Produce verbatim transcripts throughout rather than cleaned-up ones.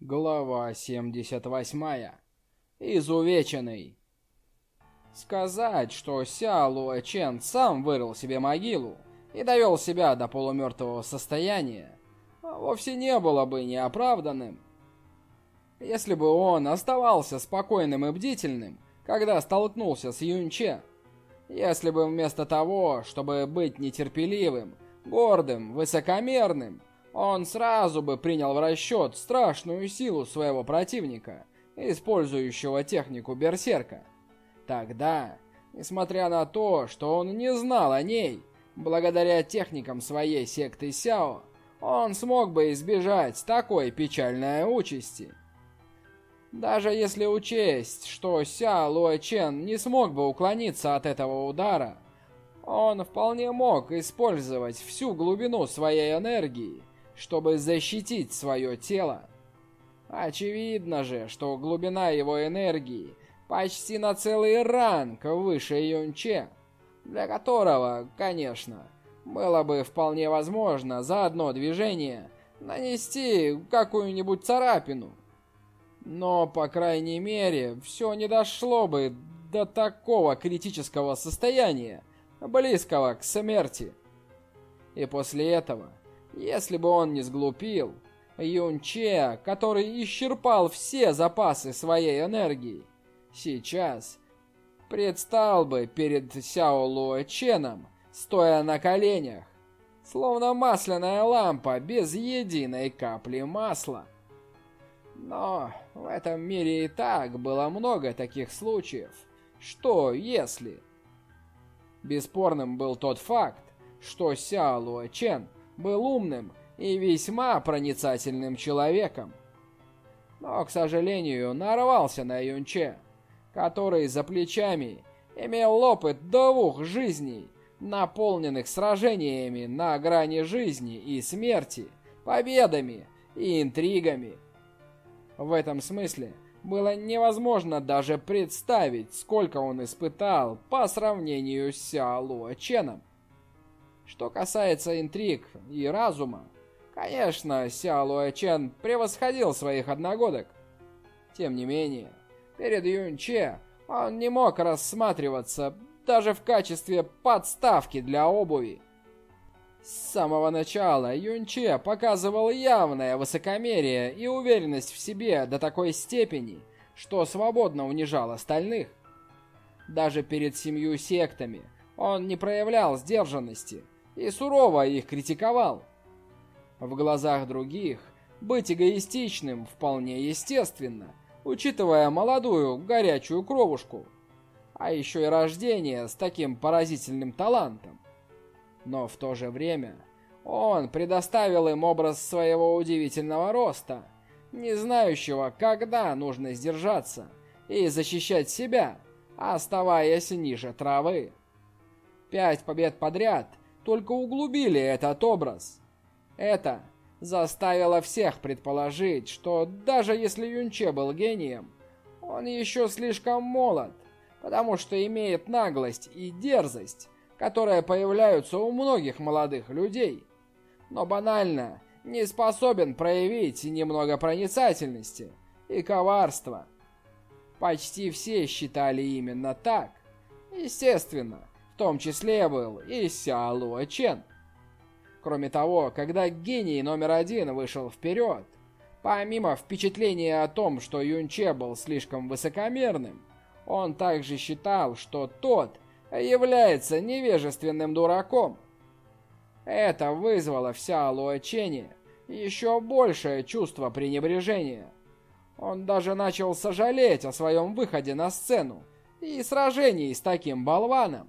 Глава семьдесят восемь. Изувеченный. Сказать, что Ся Луэ Чен сам вырыл себе могилу и довел себя до полумертвого состояния, вовсе не было бы неоправданным. Если бы он оставался спокойным и бдительным, когда столкнулся с Юнче, если бы вместо того, чтобы быть нетерпеливым, гордым, высокомерным, он сразу бы принял в расчет страшную силу своего противника, использующего технику берсерка. Тогда, несмотря на то, что он не знал о ней, благодаря техникам своей секты Сяо, он смог бы избежать такой печальной участи. Даже если учесть, что Ся Луэ Чен не смог бы уклониться от этого удара, он вполне мог использовать всю глубину своей энергии, чтобы защитить свое тело. Очевидно же, что глубина его энергии почти на целый ранг выше Юнче, для которого, конечно, было бы вполне возможно за одно движение нанести какую-нибудь царапину. Но, по крайней мере, все не дошло бы до такого критического состояния, близкого к смерти. И после этого, если бы он не сглупил, Юнче, который исчерпал все запасы своей энергии, сейчас предстал бы перед Сяо Луэ Ченом, стоя на коленях, словно масляная лампа без единой капли масла. Но в этом мире и так было много таких случаев. Что если? Бесспорным был тот факт, что Сяо Луэ Чен был умным и весьма проницательным человеком. Но, к сожалению, нарвался на Юнче, который за плечами имел опыт двух жизней, наполненных сражениями на грани жизни и смерти, победами и интригами. В этом смысле было невозможно даже представить, сколько он испытал по сравнению с Ся Луэ Ченом. Что касается интриг и разума, конечно, Ся Луэ Чен превосходил своих одногодок. Тем не менее, перед Юнче он не мог рассматриваться даже в качестве подставки для обуви. С самого начала Юнче показывал явное высокомерие и уверенность в себе до такой степени, что свободно унижал остальных. Даже перед семью сектами он не проявлял сдержанности и сурово их критиковал. В глазах других быть эгоистичным вполне естественно, учитывая молодую горячую кровушку, а еще и рождение с таким поразительным талантом. Но в то же время он предоставил им образ своего удивительного роста, не знающего, когда нужно сдержаться и защищать себя, оставаясь ниже травы. Пять побед подряд только углубили этот образ. Это заставило всех предположить, что даже если Юнче был гением, он еще слишком молод, потому что имеет наглость и дерзость, которые появляются у многих молодых людей, но банально не способен проявить немного проницательности и коварства. Почти все считали именно так. Естественно, в том числе был и Ся Луэ Чен. Кроме того, когда гений номер один вышел вперед, помимо впечатления о том, что Юнче был слишком высокомерным, он также считал, что тот является невежественным дураком. Это вызвало в Ся Луэ Чене еще большее чувство пренебрежения. Он даже начал сожалеть о своем выходе на сцену и сражении с таким болваном.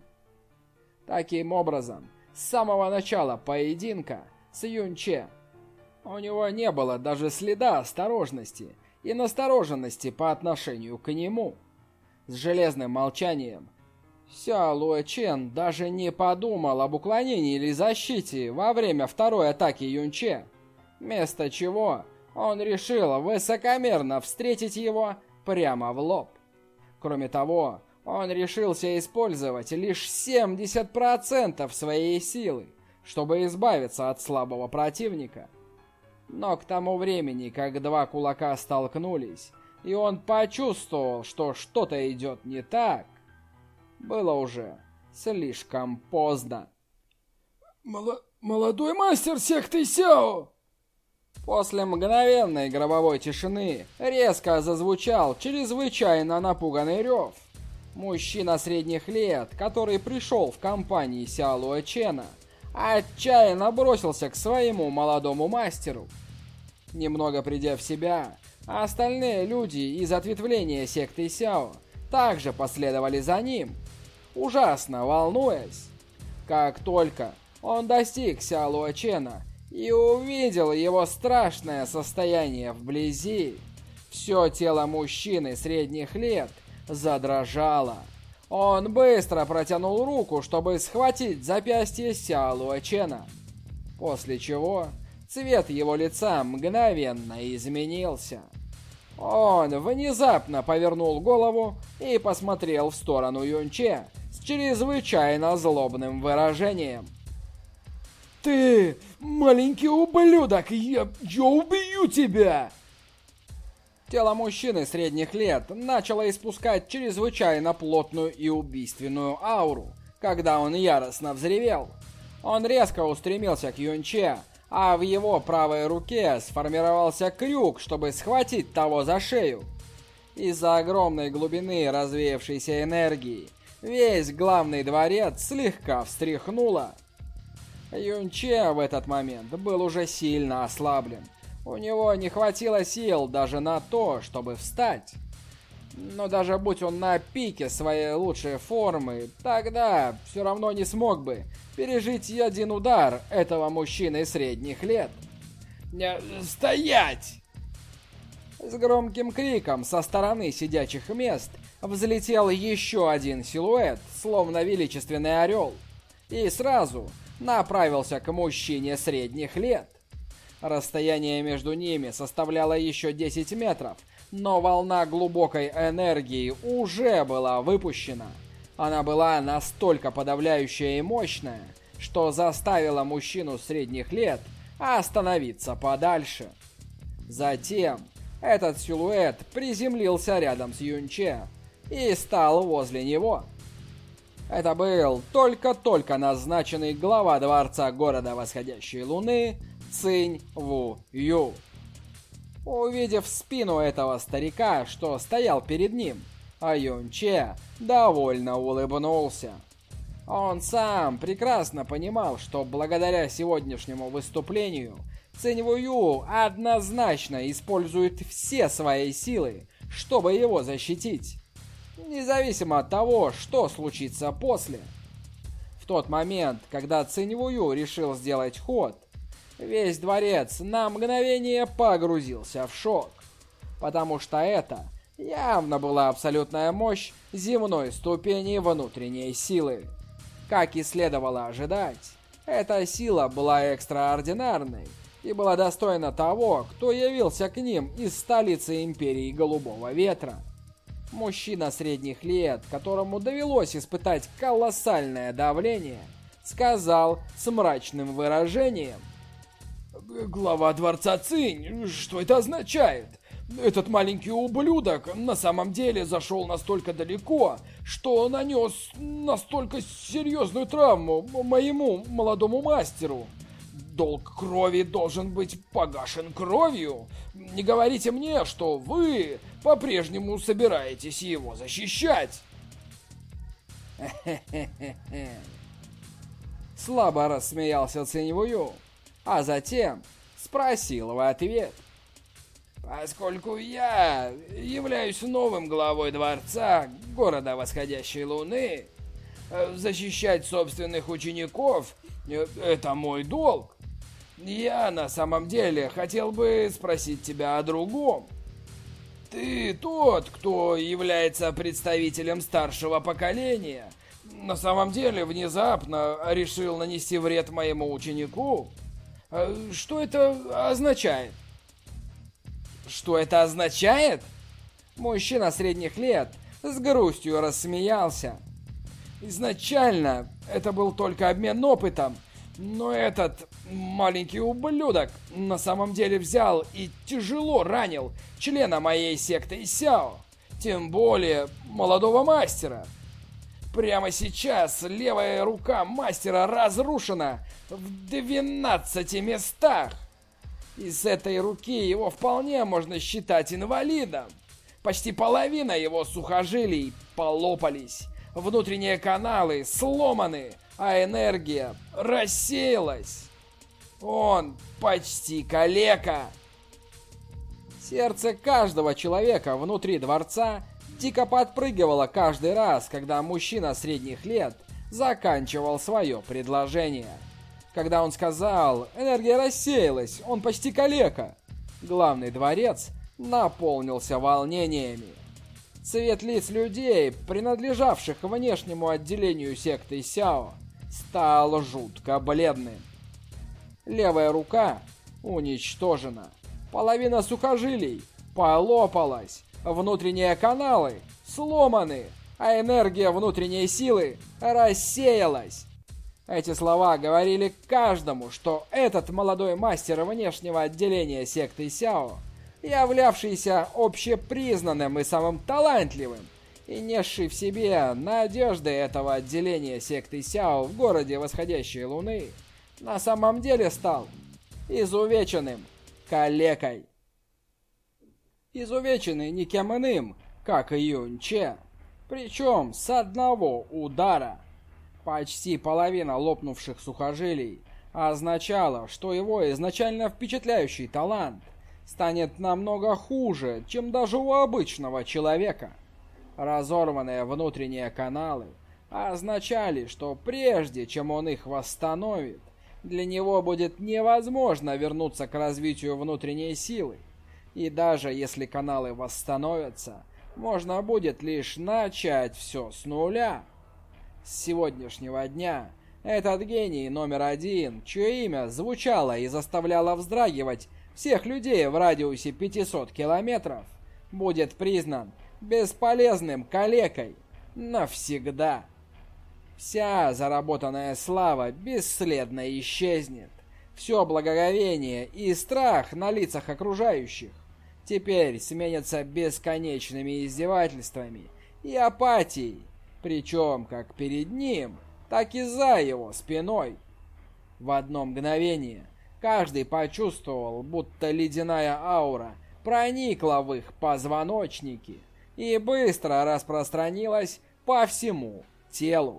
Таким образом, с самого начала поединка с Юнче у него не было даже следа осторожности и настороженности по отношению к нему. С железным молчанием Ся Луэ Чен даже не подумал об уклонении или защите во время второй атаки Юнче, вместо чего он решил высокомерно встретить его прямо в лоб. Кроме того, он решился использовать лишь семьдесят процентов своей силы, чтобы избавиться от слабого противника. Но к тому времени, как два кулака столкнулись, и он почувствовал, что что-то идет не так, было уже слишком поздно. Мол- молодой мастер секты Сяо! После мгновенной гробовой тишины резко зазвучал чрезвычайно напуганный рев. Мужчина средних лет, который пришел в компании Сяо Луэчена, отчаянно бросился к своему молодому мастеру. Немного придя в себя, остальные люди из ответвления секты Сяо также последовали за ним, ужасно волнуясь. Как только он достиг Сяо Луэчена и увидел его страшное состояние вблизи, все тело мужчины средних лет задрожало. Он быстро протянул руку, чтобы схватить запястье Сяо Луэчена, после чего цвет его лица мгновенно изменился. Он внезапно повернул голову и посмотрел в сторону Юнче с чрезвычайно злобным выражением. «Ты, маленький ублюдок, я, я убью тебя!» Тело мужчины средних лет начало испускать чрезвычайно плотную и убийственную ауру, когда он яростно взревел. Он резко устремился к Юнче, а в его правой руке сформировался крюк, чтобы схватить того за шею. Из-за огромной глубины развеявшейся энергии весь главный дворец слегка встряхнуло. Юнче в этот момент был уже сильно ослаблен. У него не хватило сил даже на то, чтобы встать. Но даже будь он на пике своей лучшей формы, тогда все равно не смог бы пережить один удар этого мужчины средних лет. «Стоять!» С громким криком со стороны сидячих мест взлетел еще один силуэт, словно величественный орел, и сразу направился к мужчине средних лет. Расстояние между ними составляло еще десять метров, но волна глубокой энергии уже была выпущена. Она была настолько подавляющая и мощная, что заставила мужчину средних лет остановиться подальше. Затем этот силуэт приземлился рядом с Юнче и стал возле него. Это был только-только назначенный глава дворца города Восходящей Луны Цинь Ву Ю. Увидев спину этого старика, что стоял перед ним, а Юнче довольно улыбнулся. Он сам прекрасно понимал, что благодаря сегодняшнему выступлению Цинь Ву Ю однозначно использует все свои силы, чтобы его защитить, независимо от того, что случится после. В тот момент, когда Цинь Ву Ю решил сделать ход, весь дворец на мгновение погрузился в шок, потому что это явно была абсолютная мощь земной ступени внутренней силы. Как и следовало ожидать, эта сила была экстраординарной и была достойна того, кто явился к ним из столицы Империи Голубого Ветра. Мужчина средних лет, которому довелось испытать колоссальное давление, сказал с мрачным выражением: «Глава дворца Цинь, что это означает? Этот маленький ублюдок на самом деле зашел настолько далеко, что нанес настолько серьезную травму моему молодому мастеру. Долг крови должен быть погашен кровью. Не говорите мне, что вы по-прежнему собираетесь его защищать». Слабо рассмеялся Цинь Ву Ю, а затем спросил в ответ: «Поскольку я являюсь новым главой дворца города Восходящей Луны, защищать собственных учеников — это мой долг. Я на самом деле хотел бы спросить тебя о другом. Ты тот, кто является представителем старшего поколения, на самом деле внезапно решил нанести вред моему ученику? Что это означает?» «Что это означает?» Мужчина средних лет с грустью рассмеялся. «Изначально это был только обмен опытом, Но этот маленький ублюдок на самом деле взял и тяжело ранил члена моей секты Сяо, тем более молодого мастера. Прямо сейчас левая рука мастера разрушена в двенадцати местах. И с этой руки его вполне можно считать инвалидом. Почти половина его сухожилий полопались, внутренние каналы сломаны, а энергия рассеялась. Он почти калека. Сердце каждого человека внутри дворца дико подпрыгивало каждый раз, когда мужчина средних лет заканчивал свое предложение. Когда он сказал «энергия рассеялась, он почти калека», главный дворец наполнился волнениями. Цвет лиц людей, принадлежавших внешнему отделению секты Сяо, стал жутко бледным. Левая рука уничтожена. Половина сухожилий полопалась. Внутренние каналы сломаны, а энергия внутренней силы рассеялась. Эти слова говорили каждому, что этот молодой мастер внешнего отделения секты Сяо, являвшийся общепризнанным и самым талантливым, и несший в себе надежды этого отделения секты Сяо в городе восходящей луны, на самом деле стал изувеченным калекой. Изувеченный никем иным, как Юнь Че, причем с одного удара. Почти половина лопнувших сухожилий означало, что его изначально впечатляющий талант станет намного хуже, чем даже у обычного человека. Разорванные внутренние каналы означали, что прежде чем он их восстановит, для него будет невозможно вернуться к развитию внутренней силы. И даже если каналы восстановятся, можно будет лишь начать все с нуля. С сегодняшнего дня этот гений номер один, чье имя звучало и заставляло вздрагивать всех людей в радиусе пятисот километров, будет признан бесполезным калекой навсегда. Вся заработанная слава бесследно исчезнет. Все благоговение и страх на лицах окружающих теперь сменятся бесконечными издевательствами и апатией, причем как перед ним, так и за его спиной. В одно мгновение каждый почувствовал, будто ледяная аура проникла в их позвоночники и быстро распространилась по всему телу.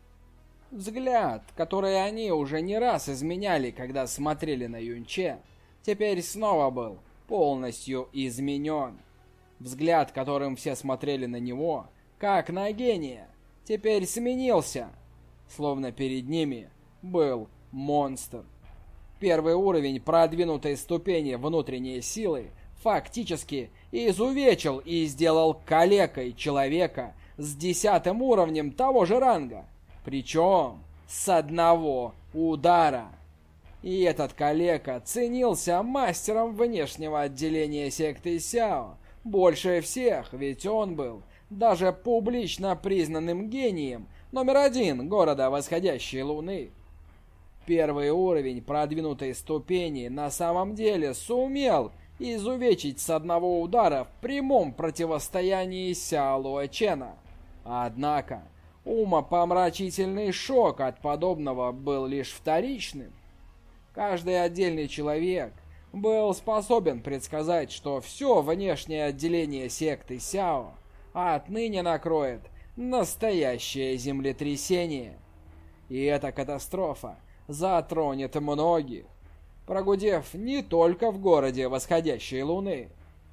Взгляд, который они уже не раз изменяли, когда смотрели на Юнь Че, теперь снова был полностью изменен. Взгляд, которым все смотрели на него, как на гения, теперь сменился, словно перед ними был монстр. Первый уровень продвинутой ступени внутренней силы фактически изувечил и сделал калекой человека с десятым уровнем того же ранга, причем с одного удара. И этот калека ценился мастером внешнего отделения секты Сяо больше всех, ведь он был даже публично признанным гением номер один города восходящей луны. Первый уровень продвинутой ступени на самом деле сумел изувечить с одного удара в прямом противостоянии Сяо Луэчена. Однако умопомрачительный шок от подобного был лишь вторичным. Каждый отдельный человек был способен предсказать, что все внешнее отделение секты Сяо отныне накроет настоящее землетрясение. И эта катастрофа затронет многих, прогудев не только в городе восходящей луны.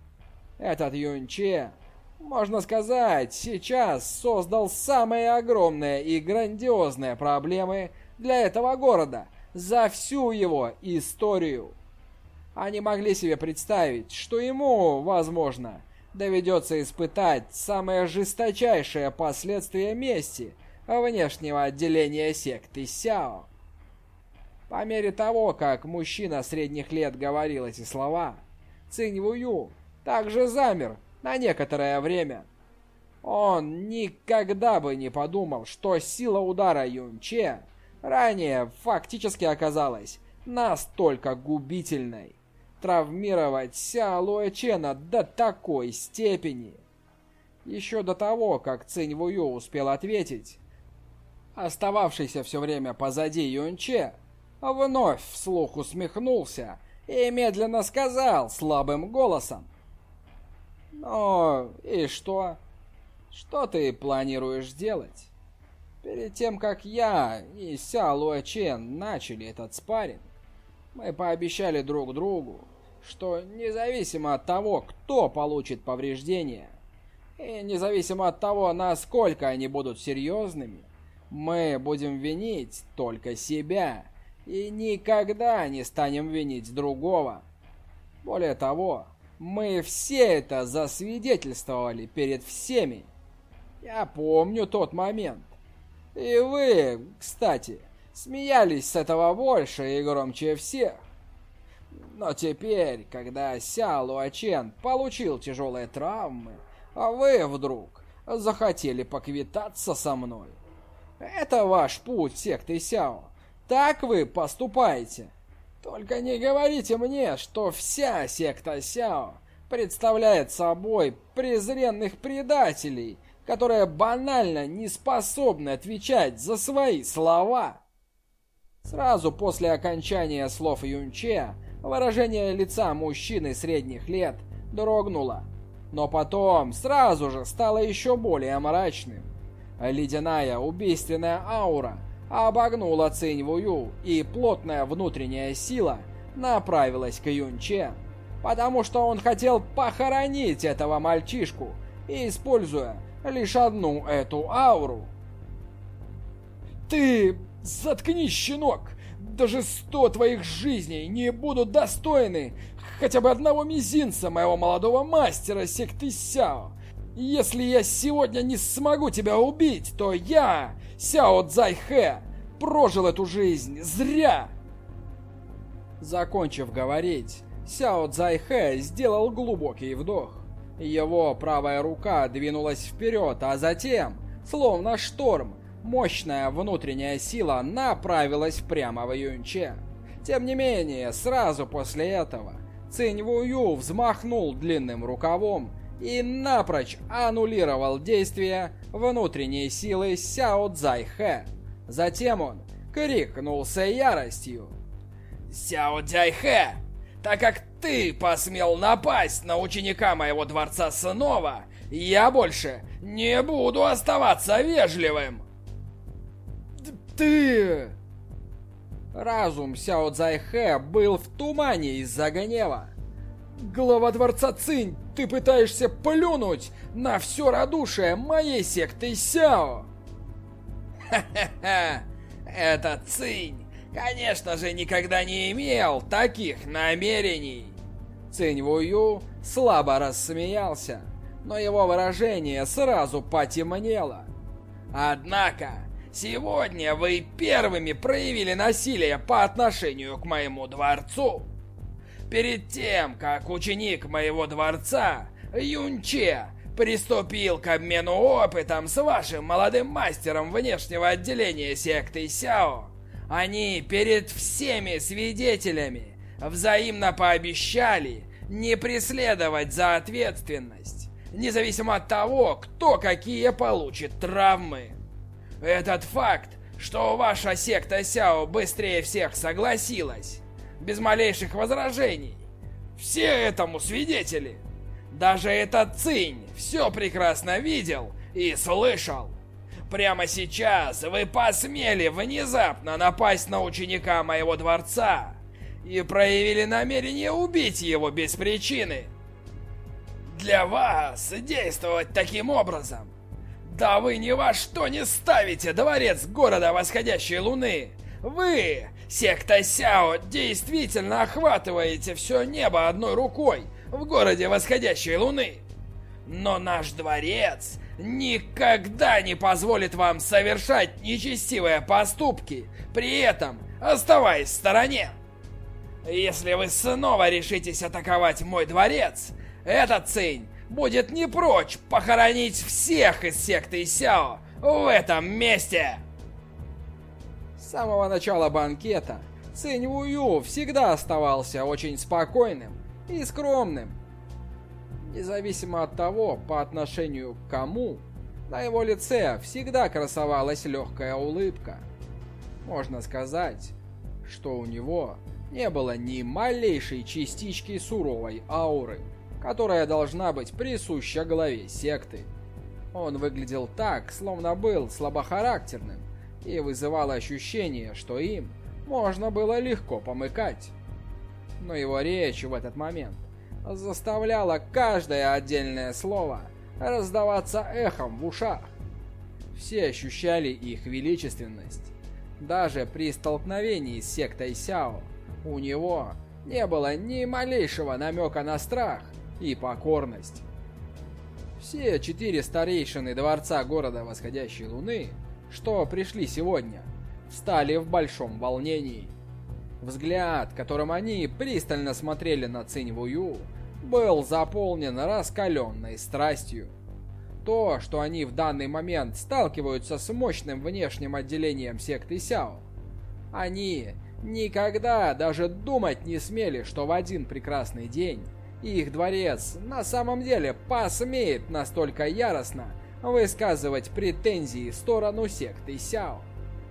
Этот Юнь Че, можно сказать, сейчас создал самые огромные и грандиозные проблемы для этого города за всю его историю. Они могли себе представить, что ему, возможно, доведется испытать самые жесточайшие последствия мести внешнего отделения секты Сяо. По мере того, как мужчина средних лет говорил эти слова, Цинь Вую также замер на некоторое время. Он никогда бы не подумал, что сила удара Юнь Че ранее фактически оказалась настолько губительной. Травмировать Ся Луэчена до такой степени. Еще до того, как Цинь Вую успел ответить, остававшийся все время позади Юнче вновь вслух усмехнулся и медленно сказал слабым голосом: «Ну, и что? Что ты планируешь делать? Перед тем, как я и Ся Луэчен начали этот спарринг, мы пообещали друг другу, что независимо от того, кто получит повреждения, и независимо от того, насколько они будут серьезными, мы будем винить только себя и никогда не станем винить другого. Более того, мы все это засвидетельствовали перед всеми. Я помню тот момент. И вы, кстати, смеялись с этого больше и громче всех. Но теперь, когда Ся Луэчен получил тяжелые травмы, а вы вдруг захотели поквитаться со мной. Это ваш путь секты Сяо. Так вы поступаете. Только не говорите мне, что вся секта Сяо представляет собой презренных предателей, которые банально не способны отвечать за свои слова. Сразу после окончания слов Юнче выражение лица мужчины средних лет дрогнуло, но потом сразу же стало еще более мрачным. Ледяная убийственная аура обогнула Цинь Вую, и плотная внутренняя сила направилась к Юнче, потому что он хотел похоронить этого мальчишку, используя лишь одну эту ауру. «Ты заткнись, щенок! Даже сто твоих жизней не будут достойны хотя бы одного мизинца моего молодого мастера секты Сяо. Если я сегодня не смогу тебя убить, то я, Сяо Цзайхэ, прожил эту жизнь зря!» Закончив говорить, Сяо Цзайхэ сделал глубокий вдох. Его правая рука двинулась вперед, а затем, словно шторм, мощная внутренняя сила направилась прямо в Юнче. Тем не менее, сразу после этого Цинь Вую взмахнул длинным рукавом и напрочь аннулировал действие внутренней силы Сяо Цзайхэ. Затем он крикнулся яростью: «Сяо Цзайхэ, так как ты посмел напасть на ученика моего дворца снова, я больше не буду оставаться вежливым!» «Ты...» Разум Сяо Цзайхэ был в тумане из-за гнева. «Глава дворца Цинь, ты пытаешься плюнуть на все радушие моей секты Сяо!» «Ха-ха-ха! Этот Цинь, конечно же, никогда не имел таких намерений!» Цинь Вую слабо рассмеялся, но его выражение сразу потемнело. «Однако, сегодня вы первыми проявили насилие по отношению к моему дворцу. Перед тем, как ученик моего дворца, Юнче, приступил к обмену опытом с вашим молодым мастером внешнего отделения секты Сяо, они перед всеми свидетелями взаимно пообещали не преследовать за ответственность, независимо от того, кто какие получит травмы. Этот факт, что ваша секта Сяо быстрее всех согласилась, без малейших возражений, все этому свидетели. Даже этот Цинь все прекрасно видел и слышал. Прямо сейчас вы посмели внезапно напасть на ученика моего дворца и проявили намерение убить его без причины. Для вас действовать таким образом, да вы ни во что не ставите дворец города восходящей луны. Вы, секта Сяо, действительно охватываете все небо одной рукой в городе восходящей луны. Но наш дворец никогда не позволит вам совершать нечестивые поступки, при этом оставаясь в стороне. Если вы снова решитесь атаковать мой дворец, этот Цинь будет не прочь похоронить всех из секты Сяо в этом месте!» С самого начала банкета Цинь Вую всегда оставался очень спокойным и скромным. Независимо от того, по отношению к кому, на его лице всегда красовалась легкая улыбка. Можно сказать, что у него не было ни малейшей частички суровой ауры, которая должна быть присуща главе секты. Он выглядел так, словно был слабохарактерным, и вызывало ощущение, что им можно было легко помыкать. Но его речь в этот момент заставляла каждое отдельное слово раздаваться эхом в ушах. Все ощущали их величественность. Даже при столкновении с сектой Сяо у него не было ни малейшего намека на страх и покорность. Все четыре старейшины дворца города Восходящей Луны, что пришли сегодня, встали в большом волнении. Взгляд, которым они пристально смотрели на Цинь Вую, был заполнен раскаленной страстью. То, что они в данный момент сталкиваются с мощным внешним отделением секты Сяо, они никогда даже думать не смели, что в один прекрасный день их дворец на самом деле посмеет настолько яростно высказывать претензии в сторону секты Сяо.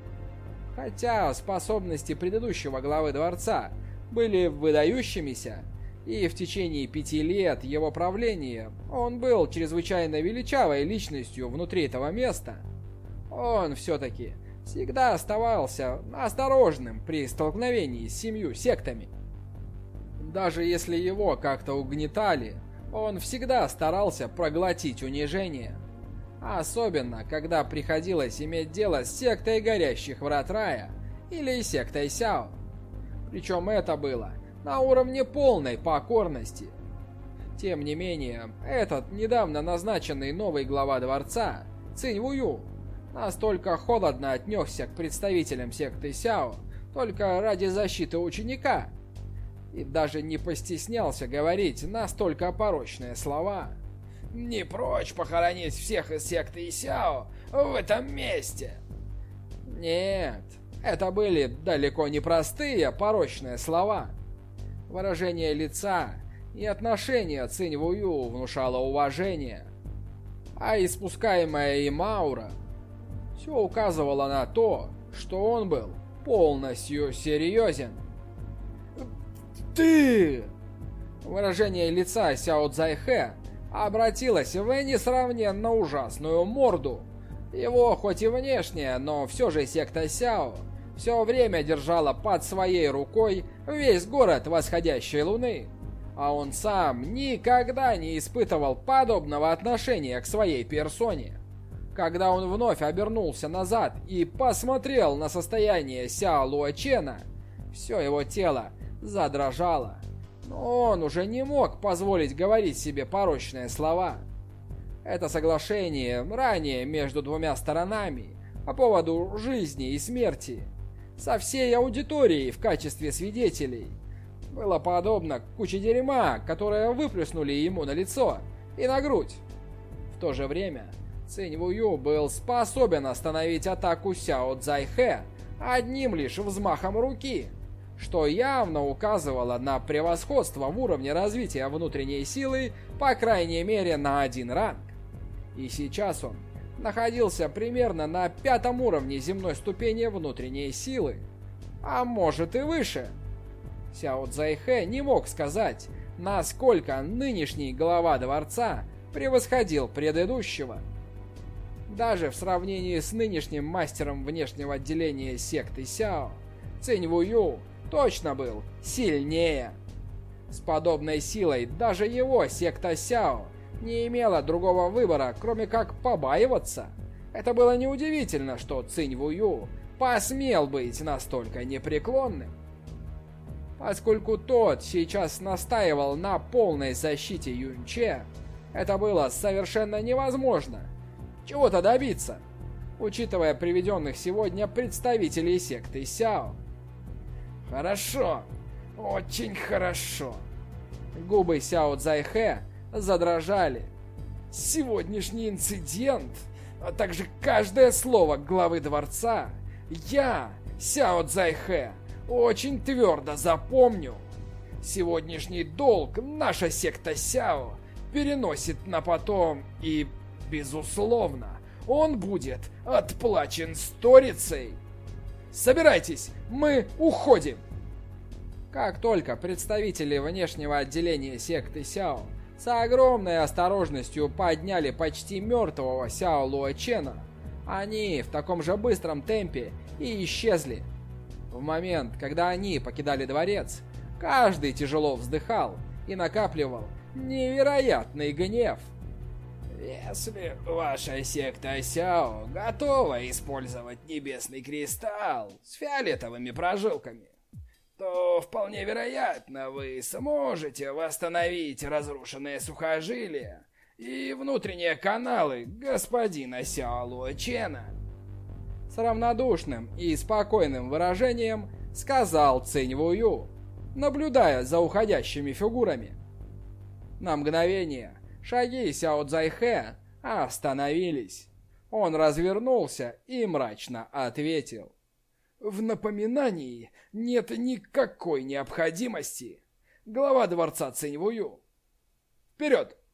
Хотя способности предыдущего главы дворца были выдающимися, и в течение пяти лет его правления он был чрезвычайно величавой личностью внутри этого места, он все-таки всегда оставался осторожным при столкновении с семью сектами. Даже если его как-то угнетали, он всегда старался проглотить унижение. Особенно, когда приходилось иметь дело с сектой Горящих Врат Рая или сектой Сяо. Причем это было на уровне полной покорности. Тем не менее, этот недавно назначенный новый глава дворца, Цинь Вую, настолько холодно отнесся к представителям секты Сяо только ради защиты ученика, и даже не постеснялся говорить настолько порочные слова. «Не прочь похоронить всех из секты Сяо в этом месте!» Нет, это были далеко не простые порочные слова. Выражение лица и отношение Цинь Вую внушало уважение, а испускаемая им аура все указывало на то, что он был полностью серьезен. «Ты!» Выражение лица Сяо Цзайхэ обратилось в несравненно ужасную морду. Его хоть и внешне, но все же секта Сяо все время держала под своей рукой весь город Восходящей Луны, а он сам никогда не испытывал подобного отношения к своей персоне. Когда он вновь обернулся назад и посмотрел на состояние Сяо Луочена, все его тело задрожало, но он уже не мог позволить говорить себе порочные слова. Это соглашение ранее между двумя сторонами по поводу жизни и смерти, со всей аудиторией в качестве свидетелей, было подобно куче дерьма, которое выплеснули ему на лицо и на грудь. В то же время Цинь Вую был способен остановить атаку Сяо Цзайхэ одним лишь взмахом руки, что явно указывало на превосходство в уровне развития внутренней силы, по крайней мере, на один ранг. И сейчас он находился примерно на пятом уровне земной ступени внутренней силы, а может и выше. Сяо Цзайхэ не мог сказать, насколько нынешний глава дворца превосходил предыдущего. Даже в сравнении с нынешним мастером внешнего отделения секты Сяо, Цинь Вую точно был сильнее. С подобной силой даже его секта Сяо не имела другого выбора, кроме как побаиваться. Это было неудивительно, что Цинь Вую посмел быть настолько непреклонным. Поскольку тот сейчас настаивал на полной защите Юньче, это было совершенно невозможно чего-то добиться, учитывая приведенных сегодня представителей секты Сяо. «Хорошо, очень хорошо!» Губы Сяо Цзайхэ задрожали. «Сегодняшний инцидент, а также каждое слово главы дворца я Сяо Цзайхэ, очень твердо запомню. Сегодняшний долг наша секта Сяо переносит на потом, и, безусловно, он будет отплачен сторицей. Собирайтесь, мы уходим. Как только представители внешнего отделения секты Сяо с огромной осторожностью подняли почти мертвого Сяо Луэчена, они в таком же быстром темпе и исчезли. В момент, когда они покидали дворец, каждый тяжело вздыхал и накапливал невероятный гнев. Если ваша секта Сяо готова использовать небесный кристалл с фиолетовыми прожилками, то вполне вероятно вы сможете восстановить разрушенные сухожилия и внутренние каналы господина Сяо Луэчена. С равнодушным и спокойным выражением сказал Цинь Вую, наблюдая за уходящими фигурами. На мгновение шаги Сяо Цзайхэ остановились. Он развернулся и мрачно ответил: «В напоминании нет никакой необходимости. Глава дворца Цинь Вую. Вперед!»